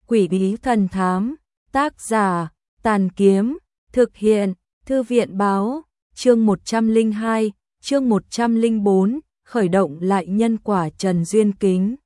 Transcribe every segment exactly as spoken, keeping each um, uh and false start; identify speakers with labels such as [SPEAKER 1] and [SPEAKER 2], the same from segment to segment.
[SPEAKER 1] Quỷ bí thần thám, tác giả, Tàn Kiếm, thực hiện, Thư viện báo, chương một trăm lẻ hai, chương một trăm lẻ bốn, khởi động lại nhân quả Trần Duyên Kính.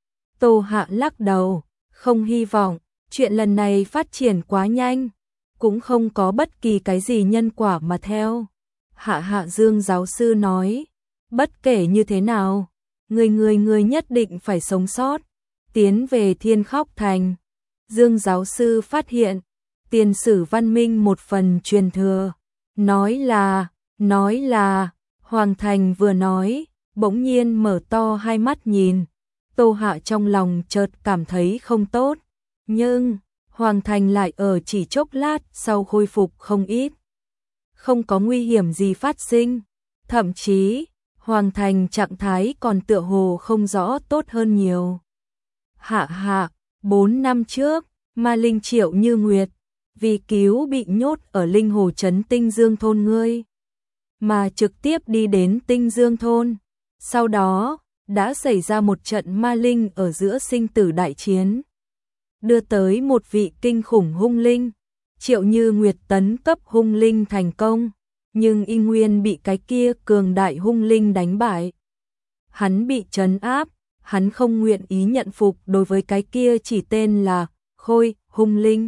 [SPEAKER 1] Tô Hạ lắc đầu, không hy vọng, chuyện lần này phát triển quá nhanh, cũng không có bất kỳ cái gì nhân quả mà theo. Hạ Hạ Dương giáo sư nói, bất kể như thế nào, người người người nhất định phải sống sót, tiến về Thiên Khóc Thành. Dương giáo sư phát hiện, tiền sử văn minh một phần truyền thừa, nói là, nói là, Hoàng Thành vừa nói, bỗng nhiên mở to hai mắt nhìn, Tô Hạ trong lòng chợt cảm thấy không tốt, nhưng Hoàng Thành lại ở chỉ chốc lát sau khôi phục không ít. Không có nguy hiểm gì phát sinh, thậm chí, Hoàng Thành trạng thái còn tựa hồ không rõ tốt hơn nhiều. Hạ Hạ, bốn năm trước, Ma Linh Triệu Như Nguyệt, vì cứu bị nhốt ở Linh Hồ trấn Tinh Dương thôn ngươi, mà trực tiếp đi đến Tinh Dương thôn. Sau đó, đã xảy ra một trận ma linh ở giữa sinh tử đại chiến, đưa tới một vị kinh khủng hung linh. Triệu Như Nguyệt tấn cấp hung linh thành công, nhưng y nguyên bị cái kia cường đại hung linh đánh bại. Hắn bị trấn áp, hắn không nguyện ý nhận phục đối với cái kia chỉ tên là Khôi hung linh,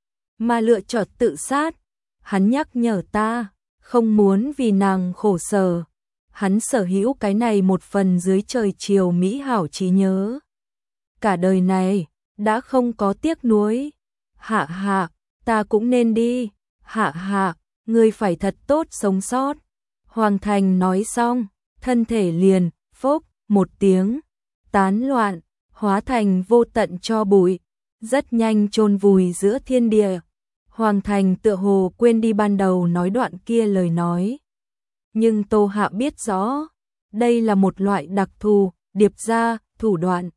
[SPEAKER 1] mà lựa chọn tự sát. Hắn nhắc nhở ta, không muốn vì nàng khổ sở. Hắn sở hữu cái này một phần dưới trời chiều mỹ hảo trí nhớ, cả đời này đã không có tiếc nuối. Hạ Hạ, ta cũng nên đi. Hạ Hạ, ngươi phải thật tốt sống sót. Hoàng Thành nói xong, thân thể liền phốc một tiếng tán loạn, hóa thành vô tận tro bụi, rất nhanh chôn vùi giữa thiên địa. Hoàng Thành tựa hồ quên đi ban đầu nói đoạn kia lời nói. Nhưng Tô Hạ biết rõ, đây là một loại đặc thù, điệp ra, thủ đoạn.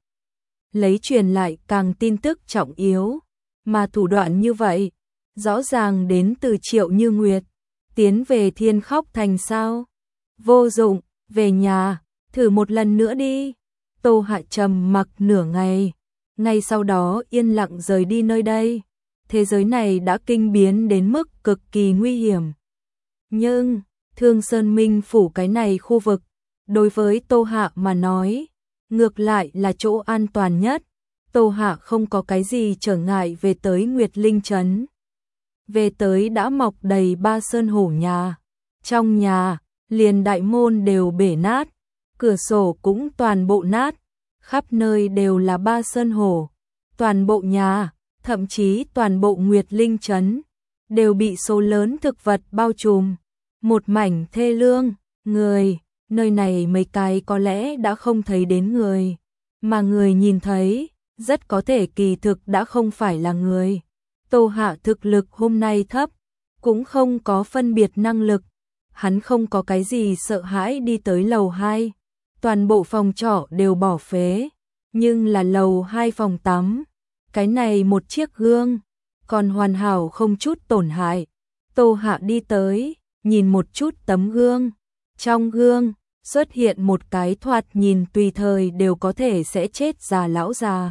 [SPEAKER 1] Lấy truyền lại càng tin tức trọng yếu, mà thủ đoạn như vậy, rõ ràng đến từ Triệu Như Nguyệt. Tiến về Thiên Khóc Thành sao? Vô dụng, về nhà, thử một lần nữa đi. Tô Hạ trầm mặc nửa ngày, ngay sau đó yên lặng rời đi nơi đây. Thế giới này đã kinh biến đến mức cực kỳ nguy hiểm. Nhưng Thương Sơn Minh phủ cái này khu vực, đối với Tô Hạ mà nói, ngược lại là chỗ an toàn nhất. Tô Hạ không có cái gì trở ngại về tới Nguyệt Linh Trấn. Về tới đã mọc đầy ba sơn hổ nhà. Trong nhà, liền đại môn đều bể nát, cửa sổ cũng toàn bộ nát, khắp nơi đều là ba sơn hổ. Toàn bộ nhà, thậm chí toàn bộ Nguyệt Linh Trấn, đều bị số lớn thực vật bao trùm. Một mảnh thê lương, người, nơi này mấy cái có lẽ đã không thấy đến người, mà người nhìn thấy, rất có thể kỳ thực đã không phải là người. Tô Hạ thực lực hôm nay thấp, cũng không có phân biệt năng lực, hắn không có cái gì sợ hãi đi tới lầu hai. Toàn bộ phòng trọ đều bỏ phế, nhưng là lầu hai phòng tắm, cái này một chiếc gương, còn hoàn hảo không chút tổn hại. Tô Hạ đi tới, nhìn một chút tấm gương, trong gương xuất hiện một cái thoạt nhìn tùy thời đều có thể sẽ chết già lão già.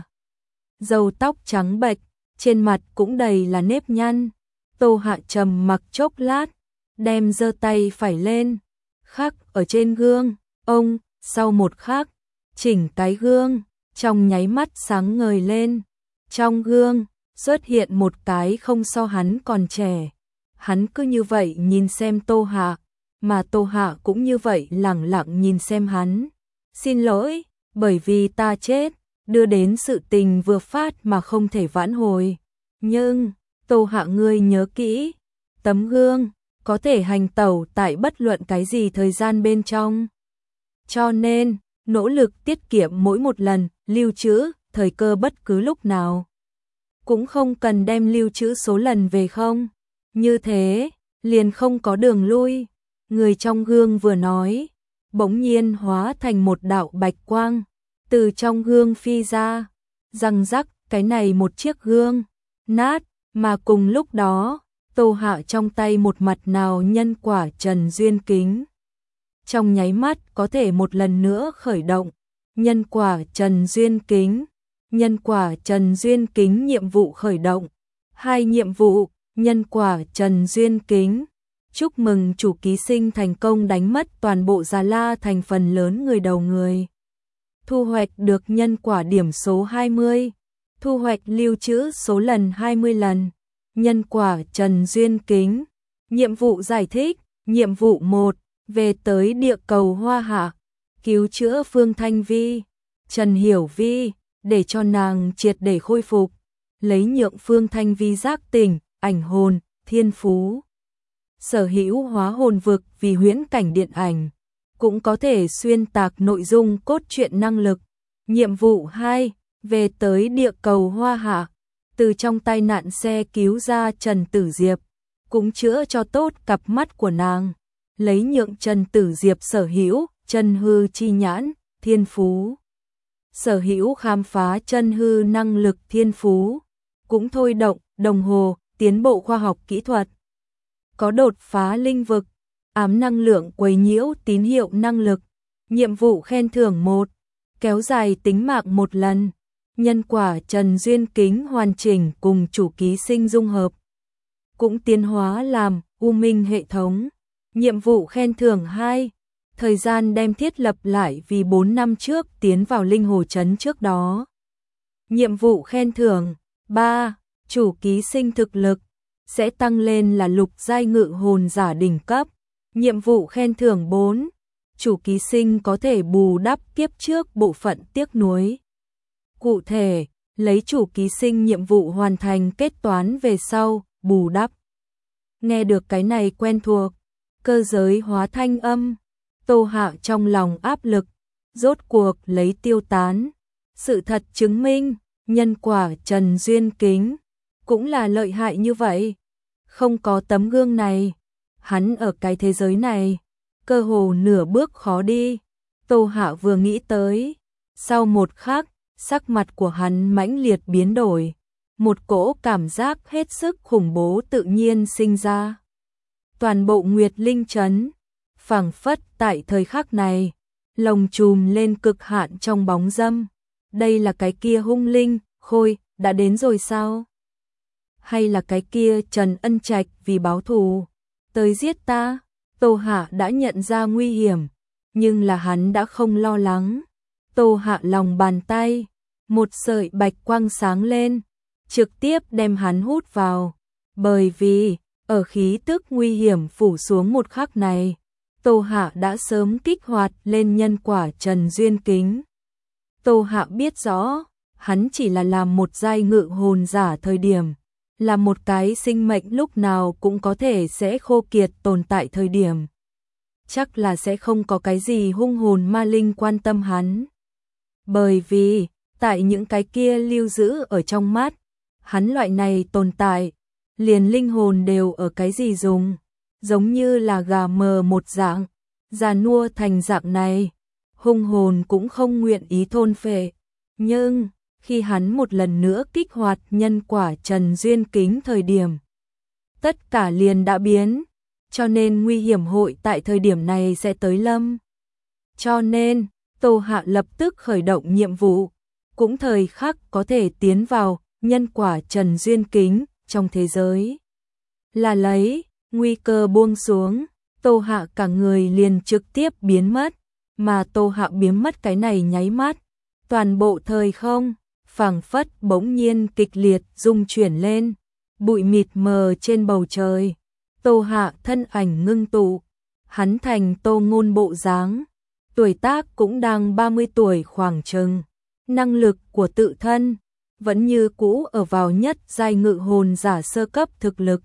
[SPEAKER 1] Râu tóc trắng bệch, trên mặt cũng đầy là nếp nhăn. Tô Hạ trầm mặc chốc lát, đem giơ tay phải lên, khắc ở trên gương. Ông, sau một khắc, chỉnh cái gương, trong nháy mắt sáng ngời lên. Trong gương xuất hiện một cái không so hắn còn trẻ. Hắn cứ như vậy nhìn xem Tô Hạ, mà Tô Hạ cũng như vậy lẳng lặng nhìn xem hắn. Xin lỗi, bởi vì ta chết, đưa đến sự tình vừa phát mà không thể vãn hồi. Nhưng, Tô Hạ ngươi nhớ kỹ, tấm gương có thể hành tẩu tại bất luận cái gì thời gian bên trong. Cho nên, nỗ lực tiết kiệm mỗi một lần, lưu trữ, thời cơ bất cứ lúc nào. Cũng không cần đem lưu trữ số lần về không. Như thế, liền không có đường lui. Người trong gương vừa nói, bỗng nhiên hóa thành một đạo bạch quang, từ trong gương phi ra, răng rắc, cái này một chiếc gương, nát, mà cùng lúc đó, Tô Hạ trong tay một mặt nào nhân quả Trần Duyên Kính. Trong nháy mắt có thể một lần nữa khởi động, nhân quả Trần Duyên Kính, Nhân quả Trần Duyên Kính nhiệm vụ khởi động. Hai nhiệm vụ, nhân quả Trần Duyên Kính. Chúc mừng chủ ký sinh thành công đánh mất toàn bộ Già La thành phần lớn người đầu người. Thu hoạch được nhân quả điểm số hai mươi. Thu hoạch lưu trữ số lần hai mươi lần. Nhân quả Trần Duyên Kính. Nhiệm vụ giải thích. Nhiệm vụ một. Về tới địa cầu Hoa Hạ. Cứu chữa Phương Thanh Vi, Trần Hiểu Vi, để cho nàng triệt để khôi phục. Lấy nhượng Phương Thanh Vi giác tỉnh, ảnh hồn, thiên phú. Sở hữu hóa hồn vực vì huyễn cảnh điện ảnh. Cũng có thể xuyên tạc nội dung cốt truyện năng lực. Nhiệm vụ hai. Về tới địa cầu Hoa Hạ. Từ trong tai nạn xe cứu ra Trần Tử Diệp. Cũng chữa cho tốt cặp mắt của nàng. Lấy nhượng Trần Tử Diệp sở hữu chân hư chi nhãn, thiên phú. Sở hữu khám phá chân hư năng lực thiên phú. Cũng thôi động, đồng hồ, tiến bộ khoa học kỹ thuật. Có đột phá linh vực, ám năng lượng quấy nhiễu tín hiệu năng lực. Nhiệm vụ khen thưởng một. Kéo dài tính mạng một lần. Nhân quả Trần Duyên Kính hoàn chỉnh cùng chủ ký sinh dung hợp. Cũng tiến hóa làm U Minh hệ thống. Nhiệm vụ khen thưởng hai. Thời gian đem thiết lập lại vì bốn năm trước tiến vào linh hồ trấn trước đó. Nhiệm vụ khen thưởng ba. Chủ ký sinh thực lực sẽ tăng lên là lục giai ngự hồn giả đỉnh cấp. Nhiệm vụ khen thưởng bốn. Chủ ký sinh có thể bù đắp kiếp trước bộ phận tiếc nuối. Cụ thể, lấy chủ ký sinh nhiệm vụ hoàn thành kết toán về sau, bù đắp. Nghe được cái này quen thuộc, cơ giới hóa thanh âm, Tô Hạ trong lòng áp lực, rốt cuộc lấy tiêu tán. Sự thật chứng minh, nhân quả Trần Duyên Kính cũng là lợi hại như vậy. Không có tấm gương này, hắn ở cái thế giới này, cơ hồ nửa bước khó đi. Tô Hạ vừa nghĩ tới, sau một khắc, sắc mặt của hắn mãnh liệt biến đổi. Một cỗ cảm giác hết sức khủng bố tự nhiên sinh ra. Toàn bộ Nguyệt Linh trấn, phảng phất tại thời khắc này, lồng chùm lên cực hạn trong bóng dâm. Đây là cái kia hung linh, khôi, đã đến rồi sao? Hay là cái kia Trần Ân Trạch vì báo thù, tới giết ta? Tô Hạ đã nhận ra nguy hiểm, nhưng là hắn đã không lo lắng. Tô Hạ lòng bàn tay, một sợi bạch quang sáng lên, trực tiếp đem hắn hút vào. Bởi vì, ở khí tức nguy hiểm phủ xuống một khắc này, Tô Hạ đã sớm kích hoạt lên nhân quả Trần Duyên Kính. Tô Hạ biết rõ, hắn chỉ là làm một giai ngự hồn giả thời điểm, là một cái sinh mệnh lúc nào cũng có thể sẽ khô kiệt tồn tại thời điểm. Chắc là sẽ không có cái gì hung hồn ma linh quan tâm hắn. Bởi vì, tại những cái kia lưu giữ ở trong mắt, hắn loại này tồn tại, liền linh hồn đều ở cái gì dùng, giống như là gà mờ một dạng, già nua thành dạng này, hung hồn cũng không nguyện ý thôn phệ. Nhưng, khi hắn một lần nữa kích hoạt nhân quả Trần Duyên Kính thời điểm, tất cả liền đã biến, cho nên nguy hiểm hội tại thời điểm này sẽ tới lâm. Cho nên, Tô Hạ lập tức khởi động nhiệm vụ, cũng thời khắc có thể tiến vào nhân quả Trần Duyên Kính trong thế giới. Là lấy, nguy cơ buông xuống, Tô Hạ cả người liền trực tiếp biến mất, mà Tô Hạ biến mất cái này nháy mắt, toàn bộ thời không, phảng phất bỗng nhiên kịch liệt rung chuyển lên, bụi mịt mờ trên bầu trời. Tô Hạ thân ảnh ngưng tụ, hắn thành Tô Ngôn bộ dáng, tuổi tác cũng đang ba mươi tuổi khoảng chừng, năng lực của tự thân vẫn như cũ ở vào nhất giai ngự hồn giả sơ cấp thực lực.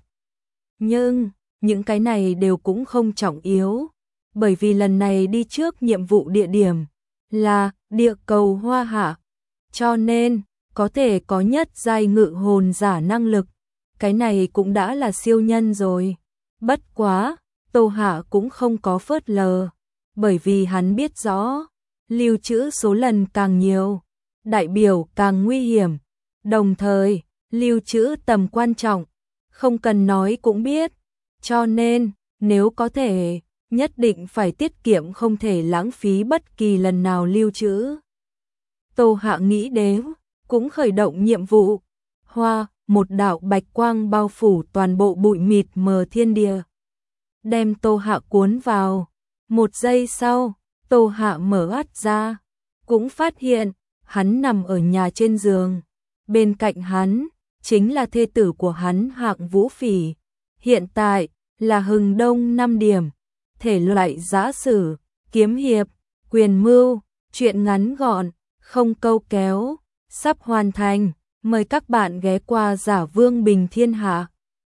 [SPEAKER 1] Nhưng, những cái này đều cũng không trọng yếu, bởi vì lần này đi trước nhiệm vụ địa điểm là địa cầu Hoa Hạ, cho nên có thể có nhất giai ngự hồn giả năng lực, cái này cũng đã là siêu nhân rồi. Bất quá, Tô Hạ cũng không có phớt lờ, bởi vì hắn biết rõ, lưu trữ số lần càng nhiều, đại biểu càng nguy hiểm, đồng thời, lưu trữ tầm quan trọng, không cần nói cũng biết, cho nên, nếu có thể, nhất định phải tiết kiệm không thể lãng phí bất kỳ lần nào lưu trữ. Tô Hạ nghĩ đến, cũng khởi động nhiệm vụ. Hoa, một đạo bạch quang bao phủ toàn bộ bụi mịt mờ thiên địa. Đem Tô Hạ cuốn vào. Một giây sau, Tô Hạ mở mắt ra, cũng phát hiện, hắn nằm ở nhà trên giường. Bên cạnh hắn, chính là thê tử của hắn Hạng Vũ Phỉ. Hiện tại, là hừng đông năm điểm. Thể loại giã sử, kiếm hiệp, quyền mưu, truyện ngắn gọn, không câu kéo, sắp hoàn thành. Mời các bạn ghé qua Giả Vương Bình Thiên Hạ.